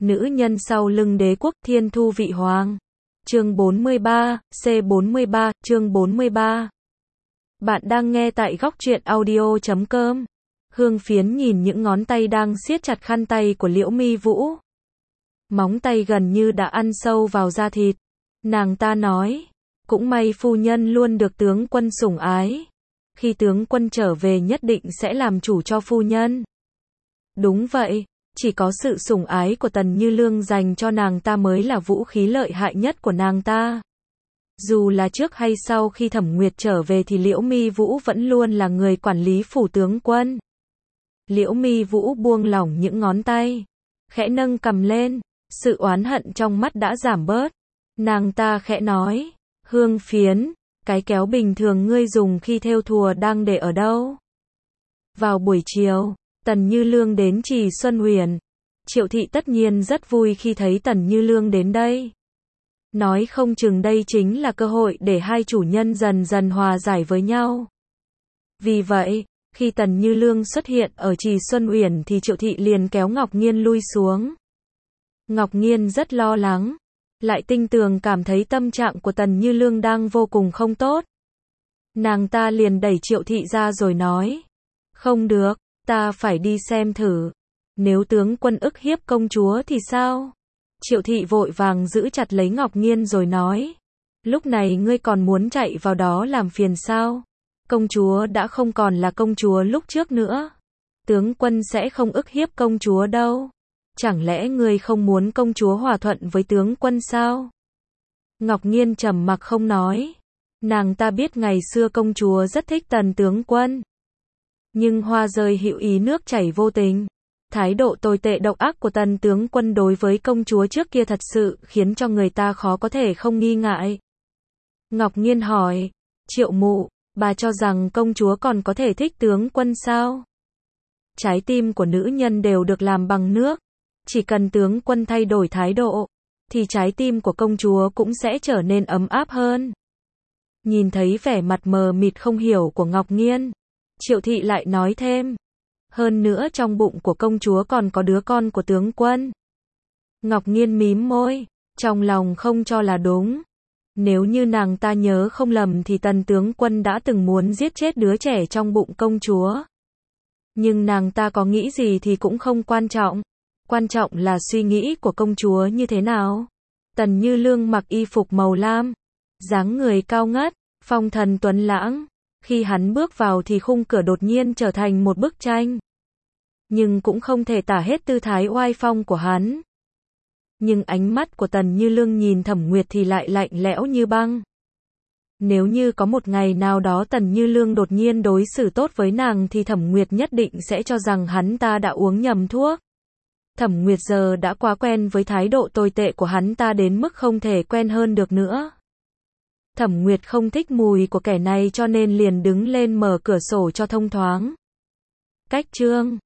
Nữ nhân sau lưng đế quốc thiên thu vị hoàng. Chương 43, C43, chương 43. Bạn đang nghe tại góc truyện audio.com. Hương Phiến nhìn những ngón tay đang siết chặt khăn tay của Liễu Mi Vũ. Móng tay gần như đã ăn sâu vào da thịt. Nàng ta nói, cũng may phu nhân luôn được tướng quân sủng ái. Khi tướng quân trở về nhất định sẽ làm chủ cho phu nhân. Đúng vậy, chỉ có sự sủng ái của Tần Như Lương dành cho nàng ta mới là vũ khí lợi hại nhất của nàng ta. Dù là trước hay sau khi Thẩm Nguyệt trở về thì Liễu Mi Vũ vẫn luôn là người quản lý phủ tướng quân. Liễu Mi Vũ buông lỏng những ngón tay, khẽ nâng cằm lên, sự oán hận trong mắt đã giảm bớt. Nàng ta khẽ nói, Hương Phiến, cái kéo bình thường ngươi dùng khi thêu thùa đang để ở đâu? Vào buổi chiều, Tần Như Lương đến Trì Xuân Huyền. Triệu thị tất nhiên rất vui khi thấy Tần Như Lương đến đây. Nói không chừng đây chính là cơ hội để hai chủ nhân dần dần hòa giải với nhau. Vì vậy, khi Tần Như Lương xuất hiện ở Trì Xuân Uyển thì Triệu thị liền kéo Ngọc Nghiên lui xuống. Ngọc Nghiên rất lo lắng, lại tinh tường cảm thấy tâm trạng của Tần Như Lương đang vô cùng không tốt. Nàng ta liền đẩy Triệu thị ra rồi nói, không được, ta phải đi xem thử. Nếu tướng quân ức hiếp công chúa thì sao? Triệu thị vội vàng giữ chặt lấy Ngọc Nghiên rồi nói, lúc này ngươi còn muốn chạy vào đó làm phiền sao? Công chúa đã không còn là công chúa lúc trước nữa. Tướng quân sẽ không ức hiếp công chúa đâu. Chẳng lẽ ngươi không muốn công chúa hòa thuận với tướng quân sao? Ngọc Nghiên trầm mặc không nói. Nàng ta biết ngày xưa công chúa rất thích Tần tướng quân. Nhưng hoa rơi hữu ý nước chảy vô tình. Thái độ tồi tệ độc ác của Tần tướng quân đối với công chúa trước kia thật sự khiến cho người ta khó có thể không nghi ngại. Ngọc Nghiên hỏi, Triệu mụ, bà cho rằng công chúa còn có thể thích tướng quân sao? Trái tim của nữ nhân đều được làm bằng nước. Chỉ cần tướng quân thay đổi thái độ, thì trái tim của công chúa cũng sẽ trở nên ấm áp hơn. Nhìn thấy vẻ mặt mờ mịt không hiểu của Ngọc Nghiên, Triệu thị lại nói thêm, hơn nữa trong bụng của công chúa còn có đứa con của tướng quân. Ngọc Nghiên mím môi, trong lòng không cho là đúng. Nếu như nàng ta nhớ không lầm thì Tần tướng quân đã từng muốn giết chết đứa trẻ trong bụng công chúa. Nhưng nàng ta có nghĩ gì thì cũng không quan trọng. Quan trọng là suy nghĩ của công chúa như thế nào. Tần Như Lương mặc y phục màu lam, dáng người cao ngất, phong thần tuấn lãng. Khi hắn bước vào thì khung cửa đột nhiên trở thành một bức tranh. Nhưng cũng không thể tả hết tư thái oai phong của hắn. Nhưng ánh mắt của Tần Như Lương nhìn Thẩm Nguyệt thì lại lạnh lẽo như băng. Nếu như có một ngày nào đó Tần Như Lương đột nhiên đối xử tốt với nàng thì Thẩm Nguyệt nhất định sẽ cho rằng hắn ta đã uống nhầm thuốc. Thẩm Nguyệt giờ đã quá quen với thái độ tồi tệ của hắn ta đến mức không thể quen hơn được nữa. Thẩm Nguyệt không thích mùi của kẻ này cho nên liền đứng lên mở cửa sổ cho thông thoáng. Cách chương